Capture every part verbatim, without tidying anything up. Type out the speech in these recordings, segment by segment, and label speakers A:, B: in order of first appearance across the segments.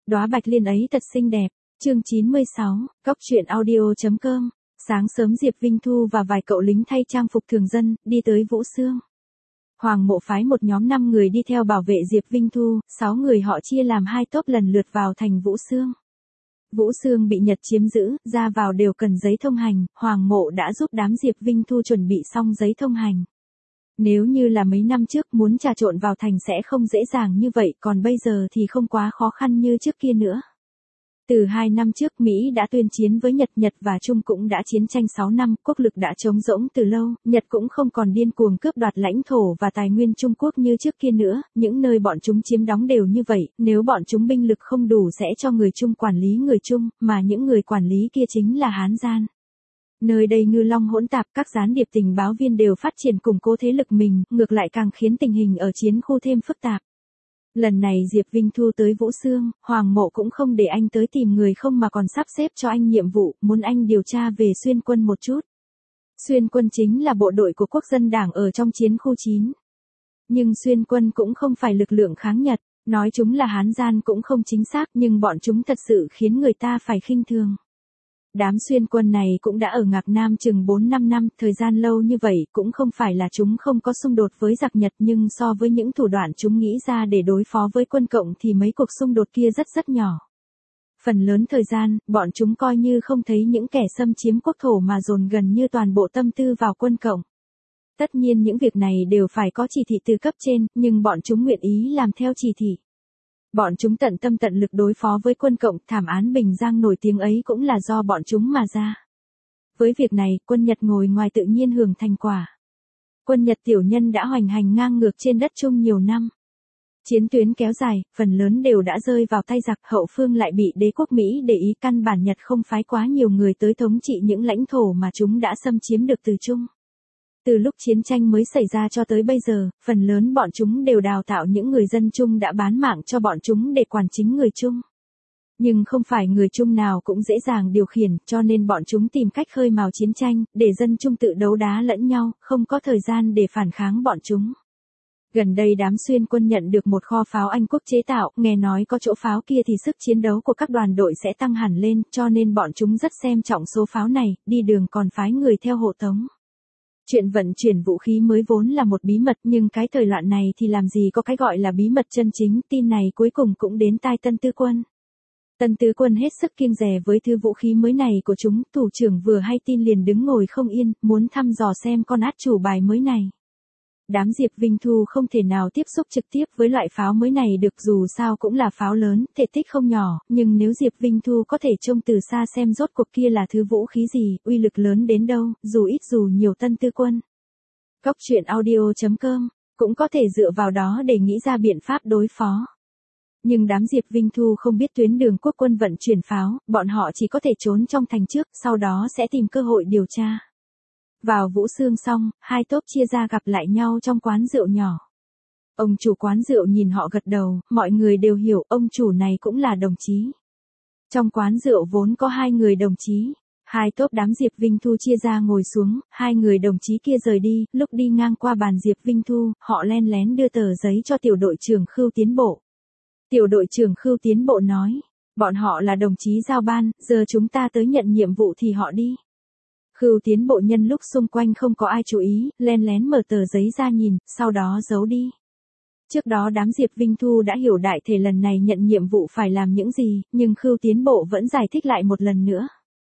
A: Đóa bạch liên ấy thật xinh đẹp. Chương chín mươi sáu, Cóc truyện audio.com. Sáng sớm Diệp Vinh Thu và vài cậu lính thay trang phục thường dân, đi tới Vũ Xương. Hoàng Mộ phái một nhóm năm người đi theo bảo vệ Diệp Vinh Thu, sáu người họ chia làm hai tốp lần lượt vào thành Vũ Xương. Vũ Xương bị Nhật chiếm giữ, ra vào đều cần giấy thông hành, Hoàng Mộ đã giúp đám Diệp Vinh Thu chuẩn bị xong giấy thông hành. Nếu như là mấy năm trước muốn trà trộn vào thành sẽ không dễ dàng như vậy, còn bây giờ thì không quá khó khăn như trước kia nữa. Từ hai năm trước Mỹ đã tuyên chiến với Nhật, Nhật và Trung cũng đã chiến tranh sáu năm, quốc lực đã trống rỗng từ lâu, Nhật cũng không còn điên cuồng cướp đoạt lãnh thổ và tài nguyên Trung Quốc như trước kia nữa, những nơi bọn chúng chiếm đóng đều như vậy, nếu bọn chúng binh lực không đủ sẽ cho người Trung quản lý người Trung, mà những người quản lý kia chính là Hán gian. Nơi đây ngư long hỗn tạp, các gián điệp tình báo viên đều phát triển củng cố thế lực mình, ngược lại càng khiến tình hình ở chiến khu thêm phức tạp. Lần này Diệp Vinh Thu tới Vũ Xương, Hoàng Mộ cũng không để anh tới tìm người không mà còn sắp xếp cho anh nhiệm vụ, muốn anh điều tra về Xuyên Quân một chút. Xuyên Quân chính là bộ đội của Quốc dân Đảng ở trong chiến khu chín. Nhưng Xuyên Quân cũng không phải lực lượng kháng Nhật, nói chúng là Hán gian cũng không chính xác, nhưng bọn chúng thật sự khiến người ta phải khinh thường. Đám Xuyên Quân này cũng đã ở Ngạc Nam chừng bốn năm năm, thời gian lâu như vậy cũng không phải là chúng không có xung đột với giặc Nhật, nhưng so với những thủ đoạn chúng nghĩ ra để đối phó với quân cộng thì mấy cuộc xung đột kia rất rất nhỏ. Phần lớn thời gian, bọn chúng coi như không thấy những kẻ xâm chiếm quốc thổ mà dồn gần như toàn bộ tâm tư vào quân cộng. Tất nhiên những việc này đều phải có chỉ thị từ cấp trên, nhưng bọn chúng nguyện ý làm theo chỉ thị. Bọn chúng tận tâm tận lực đối phó với quân cộng, thảm án Bình Giang nổi tiếng ấy cũng là do bọn chúng mà ra. Với việc này, quân Nhật ngồi ngoài tự nhiên hưởng thành quả. Quân Nhật tiểu nhân đã hoành hành ngang ngược trên đất Trung nhiều năm. Chiến tuyến kéo dài, phần lớn đều đã rơi vào tay giặc, hậu phương lại bị đế quốc Mỹ để ý, căn bản Nhật không phái quá nhiều người tới thống trị những lãnh thổ mà chúng đã xâm chiếm được từ Trung. Từ lúc chiến tranh mới xảy ra cho tới bây giờ, phần lớn bọn chúng đều đào tạo những người dân Trung đã bán mạng cho bọn chúng để quản chính người Trung. Nhưng không phải người Trung nào cũng dễ dàng điều khiển, cho nên bọn chúng tìm cách khơi mào chiến tranh, để dân Trung tự đấu đá lẫn nhau, không có thời gian để phản kháng bọn chúng. Gần đây đám Xuyên Quân nhận được một kho pháo Anh quốc chế tạo, nghe nói có chỗ pháo kia thì sức chiến đấu của các đoàn đội sẽ tăng hẳn lên, cho nên bọn chúng rất xem trọng số pháo này, đi đường còn phái người theo hộ tống. Chuyện vận chuyển vũ khí mới vốn là một bí mật, nhưng cái thời loạn này thì làm gì có cái gọi là bí mật chân chính, tin này cuối cùng cũng đến tai Tân Tư Quân. Tân Tư Quân hết sức kiêng dè với thứ vũ khí mới này của chúng, thủ trưởng vừa hay tin liền đứng ngồi không yên, muốn thăm dò xem con át chủ bài mới này. Đám Diệp Vinh Thu không thể nào tiếp xúc trực tiếp với loại pháo mới này được, dù sao cũng là pháo lớn, thể tích không nhỏ, nhưng nếu Diệp Vinh Thu có thể trông từ xa xem rốt cuộc kia là thứ vũ khí gì, uy lực lớn đến đâu, dù ít dù nhiều Tân Tư Quân. Cóc truyện audio.com, cũng có thể dựa vào đó để nghĩ ra biện pháp đối phó. Nhưng đám Diệp Vinh Thu không biết tuyến đường quốc quân vận chuyển pháo, bọn họ chỉ có thể trốn trong thành trước, sau đó sẽ tìm cơ hội điều tra. Vào Vũ Xương xong, hai tốp chia ra gặp lại nhau trong quán rượu nhỏ. Ông chủ quán rượu nhìn họ gật đầu, mọi người đều hiểu ông chủ này cũng là đồng chí. Trong quán rượu vốn có hai người đồng chí. Hai tốp đám Diệp Vinh Thu chia ra ngồi xuống, hai người đồng chí kia rời đi, lúc đi ngang qua bàn Diệp Vinh Thu, họ len lén đưa tờ giấy cho tiểu đội trưởng Khưu Tiến Bộ. Tiểu đội trưởng Khưu Tiến Bộ nói, bọn họ là đồng chí giao ban, giờ chúng ta tới nhận nhiệm vụ thì họ đi. Khưu Tiến Bộ nhân lúc xung quanh không có ai chú ý, len lén mở tờ giấy ra nhìn, sau đó giấu đi. Trước đó đám Diệp Vinh Thu đã hiểu đại thể lần này nhận nhiệm vụ phải làm những gì, nhưng Khưu Tiến Bộ vẫn giải thích lại một lần nữa.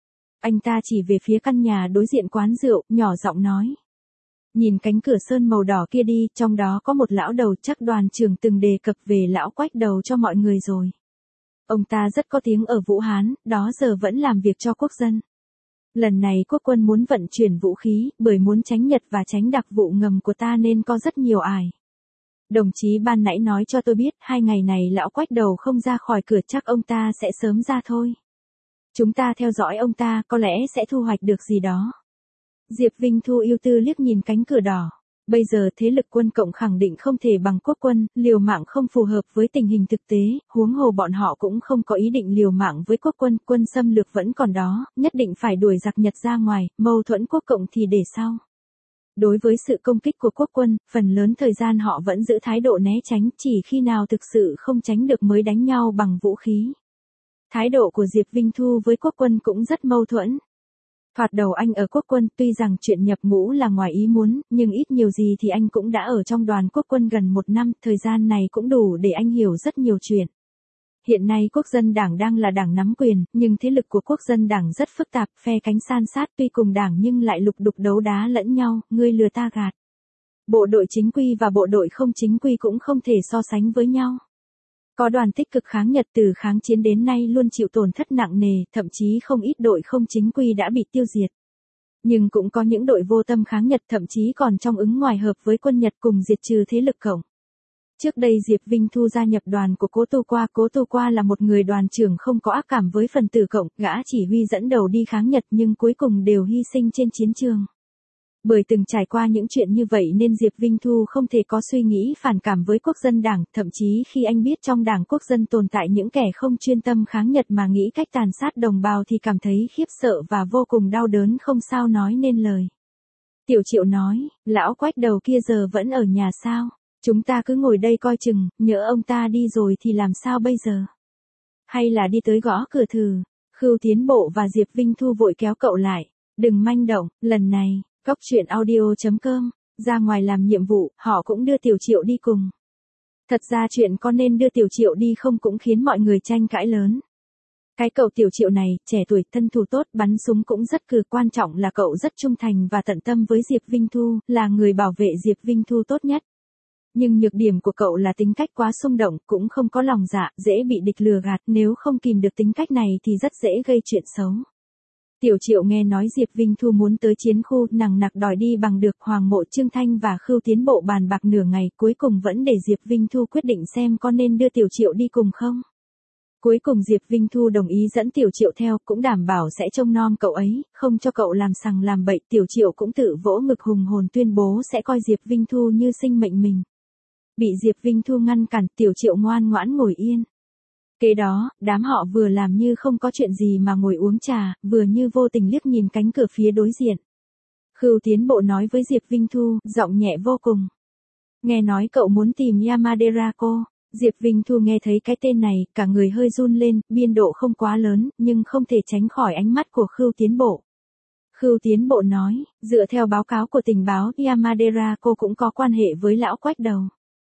A: Anh ta chỉ về phía căn nhà đối diện quán rượu, nhỏ giọng nói. Nhìn cánh cửa sơn màu đỏ kia đi, trong đó có một lão đầu, chắc đoàn trưởng từng đề cập về lão Quách Đầu cho mọi người rồi. Ông ta rất có tiếng ở Vũ Hán, đó giờ vẫn làm việc cho quốc dân. Lần này quốc quân muốn vận chuyển vũ khí, bởi muốn tránh Nhật và tránh đặc vụ ngầm của ta nên có rất nhiều ải. Đồng chí ban nãy nói cho tôi biết, hai ngày này lão Quách Đầu không ra khỏi cửa, chắc ông ta sẽ sớm ra thôi. Chúng ta theo dõi ông ta, có lẽ sẽ thu hoạch được gì đó. Diệp Vinh Thu ưu tư liếc nhìn cánh cửa đỏ. Bây giờ thế lực quân cộng khẳng định không thể bằng quốc quân, liều mạng không phù hợp với tình hình thực tế, huống hồ bọn họ cũng không có ý định liều mạng với quốc quân, quân xâm lược vẫn còn đó, nhất định phải đuổi giặc Nhật ra ngoài, mâu thuẫn quốc cộng thì để sau. Đối với sự công kích của quốc quân, phần lớn thời gian họ vẫn giữ thái độ né tránh, chỉ khi nào thực sự không tránh được mới đánh nhau bằng vũ khí. Thái độ của Diệp Vinh Thu với Quốc Quân cũng rất mâu thuẫn. Thoạt đầu anh ở Quốc Quân, tuy rằng chuyện nhập ngũ là ngoài ý muốn, nhưng ít nhiều gì thì anh cũng đã ở trong đoàn Quốc Quân gần một năm, thời gian này cũng đủ để anh hiểu rất nhiều chuyện. Hiện nay Quốc dân đảng đang là đảng nắm quyền, nhưng thế lực của Quốc dân đảng rất phức tạp, phe cánh san sát tuy cùng đảng nhưng lại lục đục đấu đá lẫn nhau, ngươi lừa ta gạt. Bộ đội chính quy và bộ đội không chính quy cũng không thể so sánh với nhau. Có đoàn tích cực kháng Nhật từ kháng chiến đến nay luôn chịu tổn thất nặng nề, thậm chí không ít đội không chính quy đã bị tiêu diệt. Nhưng cũng có những đội vô tâm kháng Nhật thậm chí còn trong ứng ngoài hợp với quân Nhật cùng diệt trừ thế lực Cộng. Trước đây Diệp Vinh Thu gia nhập đoàn của Cố Tô Qua, Cố Tô Qua là một người đoàn trưởng không có ác cảm với phần tử Cộng, gã chỉ huy dẫn đầu đi kháng Nhật nhưng cuối cùng đều hy sinh trên chiến trường. Bởi từng trải qua những chuyện như vậy nên Diệp Vinh Thu không thể có suy nghĩ phản cảm với Quốc dân đảng, thậm chí khi anh biết trong đảng Quốc dân tồn tại những kẻ không chuyên tâm kháng Nhật mà nghĩ cách tàn sát đồng bào thì cảm thấy khiếp sợ và vô cùng đau đớn không sao nói nên lời. Tiểu Triệu nói, lão Quách đầu kia giờ vẫn ở nhà sao? Chúng ta cứ ngồi đây coi chừng, nhỡ ông ta đi rồi thì làm sao bây giờ? Hay là đi tới gõ cửa thử? Khưu Tiến Bộ và Diệp Vinh Thu vội kéo cậu lại. Đừng manh động, lần này, Cóc truyện audio chấm com, ra ngoài làm nhiệm vụ, họ cũng đưa Tiểu Triệu đi cùng. Thật ra chuyện có nên đưa Tiểu Triệu đi không cũng khiến mọi người tranh cãi lớn. Cái cậu Tiểu Triệu này, trẻ tuổi, thân thủ tốt, bắn súng cũng rất cừ, quan trọng là cậu rất trung thành và tận tâm với Diệp Vinh Thu, là người bảo vệ Diệp Vinh Thu tốt nhất. Nhưng nhược điểm của cậu là tính cách quá xung động, cũng không có lòng dạ, dễ bị địch lừa gạt, nếu không kìm được tính cách này thì rất dễ gây chuyện xấu. Tiểu Triệu nghe nói Diệp Vinh Thu muốn tới chiến khu, nằng nặc đòi đi bằng được, Hoàng Mộ Trương Thanh và Khưu Tiến Bộ bàn bạc nửa ngày, cuối cùng vẫn để Diệp Vinh Thu quyết định xem có nên đưa Tiểu Triệu đi cùng không. Cuối cùng Diệp Vinh Thu đồng ý dẫn Tiểu Triệu theo, cũng đảm bảo sẽ trông nom cậu ấy, không cho cậu làm sằng làm bậy. Tiểu Triệu cũng tự vỗ ngực hùng hồn tuyên bố sẽ coi Diệp Vinh Thu như sinh mệnh mình. Bị Diệp Vinh Thu ngăn cản, Tiểu Triệu ngoan ngoãn ngồi yên. Kế đó, đám họ vừa làm như không có chuyện gì mà ngồi uống trà, vừa như vô tình liếc nhìn cánh cửa phía đối diện. Khưu Tiến Bộ nói với Diệp Vinh Thu, giọng nhẹ vô cùng. Nghe nói cậu muốn tìm Yamaderako. Diệp Vinh Thu nghe thấy cái tên này, cả người hơi run lên, biên độ không quá lớn, nhưng không thể tránh khỏi ánh mắt của Khưu Tiến Bộ. Khưu Tiến Bộ nói, dựa theo báo cáo của tình báo, Yamaderako cũng có quan hệ với lão Quách đầu.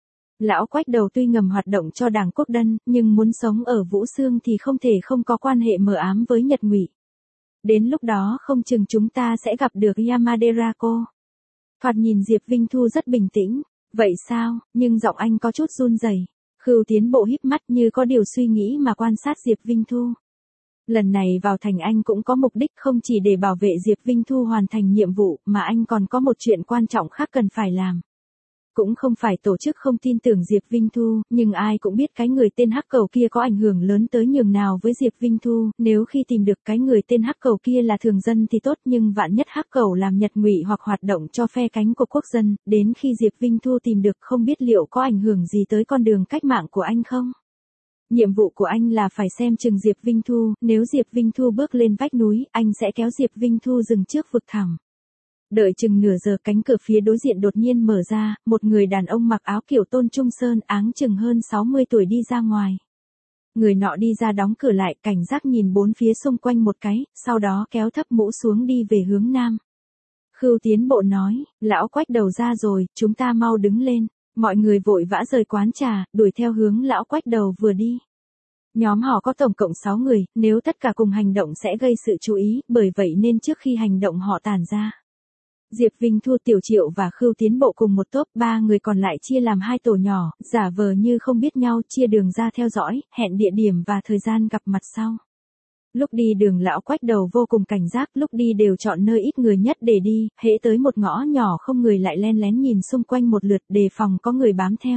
A: Lão Quách đầu tuy ngầm hoạt động cho đảng Quốc Dân, nhưng muốn sống ở Vũ Xương thì không thể không có quan hệ mờ ám với Nhật Ngụy. Đến lúc đó không chừng chúng ta sẽ gặp được Yamaderako. Thoạt nhìn Diệp Vinh Thu rất bình tĩnh, vậy sao, nhưng giọng anh có chút run rẩy. Khưu Tiến Bộ híp mắt như có điều suy nghĩ mà quan sát Diệp Vinh Thu. Lần này vào thành anh cũng có mục đích không chỉ để bảo vệ Diệp Vinh Thu hoàn thành nhiệm vụ mà anh còn có một chuyện quan trọng khác cần phải làm. Cũng không phải tổ chức không tin tưởng Diệp Vinh Thu, nhưng ai cũng biết cái người tên Hắc Cầu kia có ảnh hưởng lớn tới nhường nào với Diệp Vinh Thu, nếu khi tìm được cái người tên Hắc Cầu kia là thường dân thì tốt, nhưng vạn nhất Hắc Cầu làm Nhật Ngụy hoặc hoạt động cho phe cánh của Quốc dân, đến khi Diệp Vinh Thu tìm được không biết liệu có ảnh hưởng gì tới con đường cách mạng của anh không? Nhiệm vụ của anh là phải xem chừng Diệp Vinh Thu, nếu Diệp Vinh Thu bước lên vách núi, anh sẽ kéo Diệp Vinh Thu dừng trước vực thẳm. Đợi chừng nửa giờ, cánh cửa phía đối diện đột nhiên mở ra, một người đàn ông mặc áo kiểu Tôn Trung Sơn, áng chừng hơn sáu mươi tuổi đi ra ngoài. Người nọ đi ra đóng cửa lại, cảnh giác nhìn bốn phía xung quanh một cái, sau đó kéo thấp mũ xuống đi về hướng nam. Khưu Tiến Bộ nói, lão Quách đầu ra rồi, chúng ta mau đứng lên. Mọi người vội vã rời quán trà, đuổi theo hướng lão Quách đầu vừa đi. Nhóm họ có tổng cộng sáu người, nếu tất cả cùng hành động sẽ gây sự chú ý, bởi vậy nên trước khi hành động họ tản ra. Diệp Vinh Thu, Tiểu Triệu và Khưu Tiến Bộ cùng một tốp, ba người còn lại chia làm hai tổ nhỏ, giả vờ như không biết nhau, chia đường ra theo dõi, hẹn địa điểm và thời gian gặp mặt sau. Lúc đi đường lão Quách đầu vô cùng cảnh giác, lúc đi đều chọn nơi ít người nhất để đi, hễ tới một ngõ nhỏ không người lại len lén nhìn xung quanh một lượt, đề phòng có người bám theo.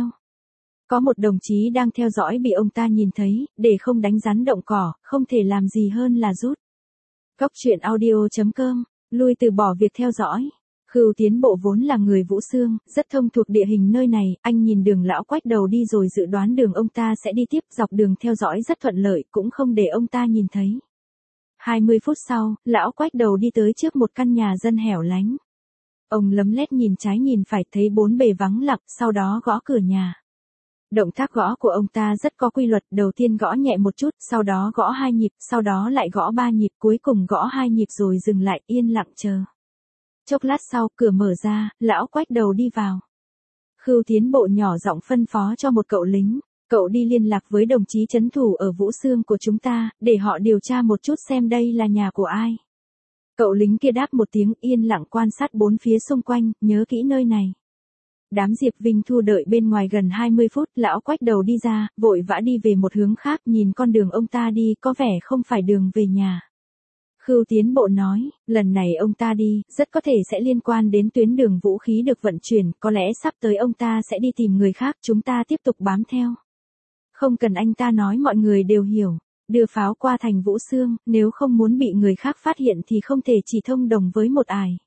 A: Có một đồng chí đang theo dõi bị ông ta nhìn thấy, để không đánh rắn động cỏ, không thể làm gì hơn là rút. Cóc truyện audio chấm com, lui từ bỏ việc theo dõi. Khưu Tiến Bộ vốn là người Vũ Xương, rất thông thuộc địa hình nơi này, anh nhìn đường lão Quách đầu đi rồi dự đoán đường ông ta sẽ đi tiếp, dọc đường theo dõi rất thuận lợi, cũng không để ông ta nhìn thấy. hai mươi phút sau, lão Quách đầu đi tới trước một căn nhà dân hẻo lánh. Ông lấm lét nhìn trái nhìn phải, thấy bốn bề vắng lặng, sau đó gõ cửa nhà. Động tác gõ của ông ta rất có quy luật, đầu tiên gõ nhẹ một chút, sau đó gõ hai nhịp, sau đó lại gõ ba nhịp, cuối cùng gõ hai nhịp rồi dừng lại, yên lặng chờ. Chốc lát sau, cửa mở ra, lão Quách Đầu đi vào. Khưu Tiến Bộ nhỏ giọng phân phó cho một cậu lính, cậu đi liên lạc với đồng chí trấn thủ ở Vũ Xương của chúng ta, để họ điều tra một chút xem đây là nhà của ai. Cậu lính kia đáp một tiếng, yên lặng quan sát bốn phía xung quanh, nhớ kỹ nơi này. Đám Diệp Vinh Thu đợi bên ngoài gần hai mươi phút, lão Quách Đầu đi ra, vội vã đi về một hướng khác, nhìn con đường ông ta đi, có vẻ không phải đường về nhà. Khưu Tiến Bộ nói, lần này ông ta đi, rất có thể sẽ liên quan đến tuyến đường vũ khí được vận chuyển, có lẽ sắp tới ông ta sẽ đi tìm người khác, chúng ta tiếp tục bám theo. Không cần anh ta nói, mọi người đều hiểu, đưa pháo qua thành Vũ Xương, nếu không muốn bị người khác phát hiện thì không thể chỉ thông đồng với một ải.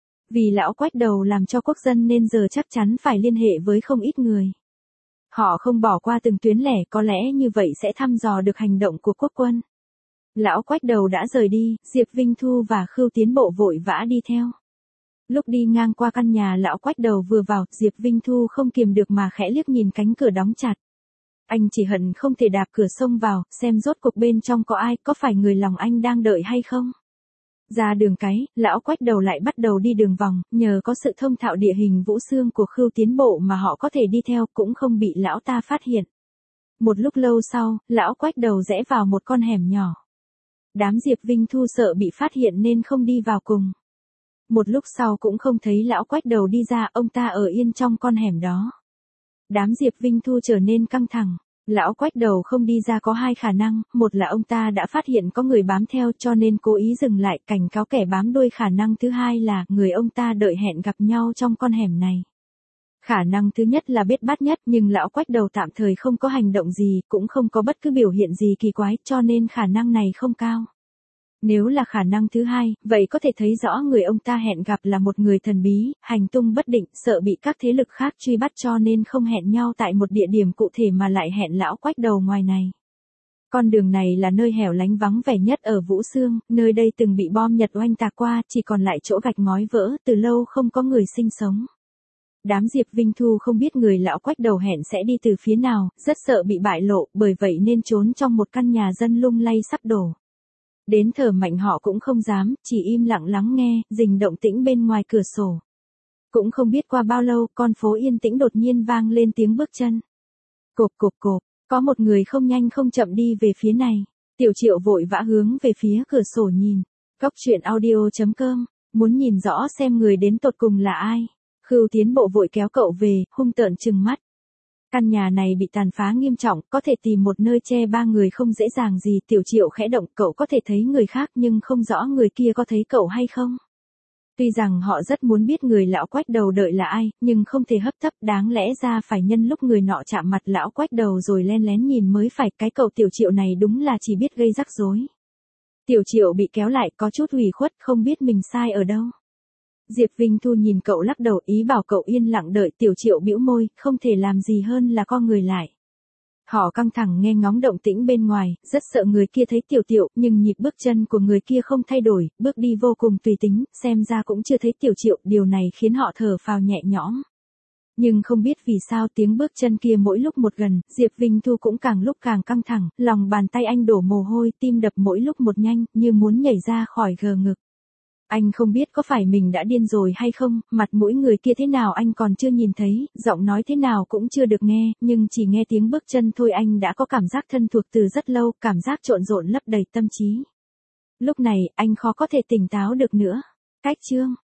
A: Vì lão Quách Đầu làm cho quốc dân nên giờ chắc chắn phải liên hệ với không ít người. Họ không bỏ qua từng tuyến lẻ, có lẽ như vậy sẽ thăm dò được hành động của quốc quân. Lão Quách Đầu đã rời đi, Diệp Vinh Thu và Khưu Tiến Bộ vội vã đi theo. Lúc đi ngang qua căn nhà lão Quách Đầu vừa vào, Diệp Vinh Thu không kiềm được mà khẽ liếc nhìn cánh cửa đóng chặt. Anh chỉ hận không thể đạp cửa xông vào, xem rốt cuộc bên trong có ai, có phải người lòng anh đang đợi hay không. Ra đường cái, lão Quách Đầu lại bắt đầu đi đường vòng, nhờ có sự thông thạo địa hình Vũ Xương của Khưu Tiến Bộ mà họ có thể đi theo, cũng không bị lão ta phát hiện. Một lúc lâu sau, lão Quách Đầu rẽ vào một con hẻm nhỏ. Đám Diệp Vinh Thu sợ bị phát hiện nên không đi vào cùng. Một lúc sau cũng không thấy lão Quách Đầu đi ra, ông ta ở yên trong con hẻm đó. Đám Diệp Vinh Thu trở nên căng thẳng. Lão Quách Đầu không đi ra có hai khả năng, một là ông ta đã phát hiện có người bám theo cho nên cố ý dừng lại cảnh cáo kẻ bám đuôi, khả năng thứ hai là người ông ta đợi hẹn gặp nhau trong con hẻm này. Khả năng thứ nhất là biết bắt nhất, nhưng lão Quách Đầu tạm thời không có hành động gì, cũng không có bất cứ biểu hiện gì kỳ quái, cho nên khả năng này không cao. Nếu là khả năng thứ hai, vậy có thể thấy rõ người ông ta hẹn gặp là một người thần bí, hành tung bất định, sợ bị các thế lực khác truy bắt cho nên không hẹn nhau tại một địa điểm cụ thể mà lại hẹn lão Quách Đầu ngoài này. Con đường này là nơi hẻo lánh vắng vẻ nhất ở Vũ Xương, nơi đây từng bị bom Nhật oanh tạc qua, chỉ còn lại chỗ gạch ngói vỡ, từ lâu không có người sinh sống. Đám Diệp Vinh Thu không biết người lão Quách Đầu hẹn sẽ đi từ phía nào, rất sợ bị bại lộ, bởi vậy nên trốn trong một căn nhà dân lung lay sắp đổ. Đến thở mạnh họ cũng không dám, chỉ im lặng lắng nghe, rình động tĩnh bên ngoài cửa sổ. Cũng không biết qua bao lâu, con phố yên tĩnh đột nhiên vang lên tiếng bước chân. Cộp cộp cộp, có một người không nhanh không chậm đi về phía này. Tiểu Triệu vội vã hướng về phía cửa sổ nhìn. Cóc truyện audio chấm com, muốn nhìn rõ xem người đến tột cùng là ai. Khưu Tiến Bộ vội kéo cậu về, hung tợn trừng mắt. Căn nhà này bị tàn phá nghiêm trọng, có thể tìm một nơi che ba người không dễ dàng gì. Tiểu Triệu khẽ động, cậu có thể thấy người khác nhưng không rõ người kia có thấy cậu hay không. Tuy rằng họ rất muốn biết người lão Quách Đầu đợi là ai, nhưng không thể hấp tấp, đáng lẽ ra phải nhân lúc người nọ chạm mặt lão Quách Đầu rồi len lén nhìn mới phải. Cái cậu Tiểu Triệu này đúng là chỉ biết gây rắc rối. Tiểu Triệu bị kéo lại, có chút ủy khuất, không biết mình sai ở đâu. Diệp Vinh Thu nhìn cậu lắc đầu, ý bảo cậu yên lặng đợi. Tiểu Triệu bĩu môi, không thể làm gì hơn là co người lại. Họ căng thẳng nghe ngóng động tĩnh bên ngoài, rất sợ người kia thấy Tiểu Triệu, nhưng nhịp bước chân của người kia không thay đổi, bước đi vô cùng tùy tính, xem ra cũng chưa thấy Tiểu Triệu, điều này khiến họ thở phào nhẹ nhõm. Nhưng không biết vì sao tiếng bước chân kia mỗi lúc một gần, Diệp Vinh Thu cũng càng lúc càng căng thẳng, lòng bàn tay anh đổ mồ hôi, tim đập mỗi lúc một nhanh, như muốn nhảy ra khỏi gờ ngực. Anh không biết có phải mình đã điên rồi hay không, mặt mũi người kia thế nào anh còn chưa nhìn thấy, giọng nói thế nào cũng chưa được nghe, nhưng chỉ nghe tiếng bước chân thôi anh đã có cảm giác thân thuộc từ rất lâu, cảm giác trộn rộn lấp đầy tâm trí. Lúc này, anh khó có thể tỉnh táo được nữa. Cách chương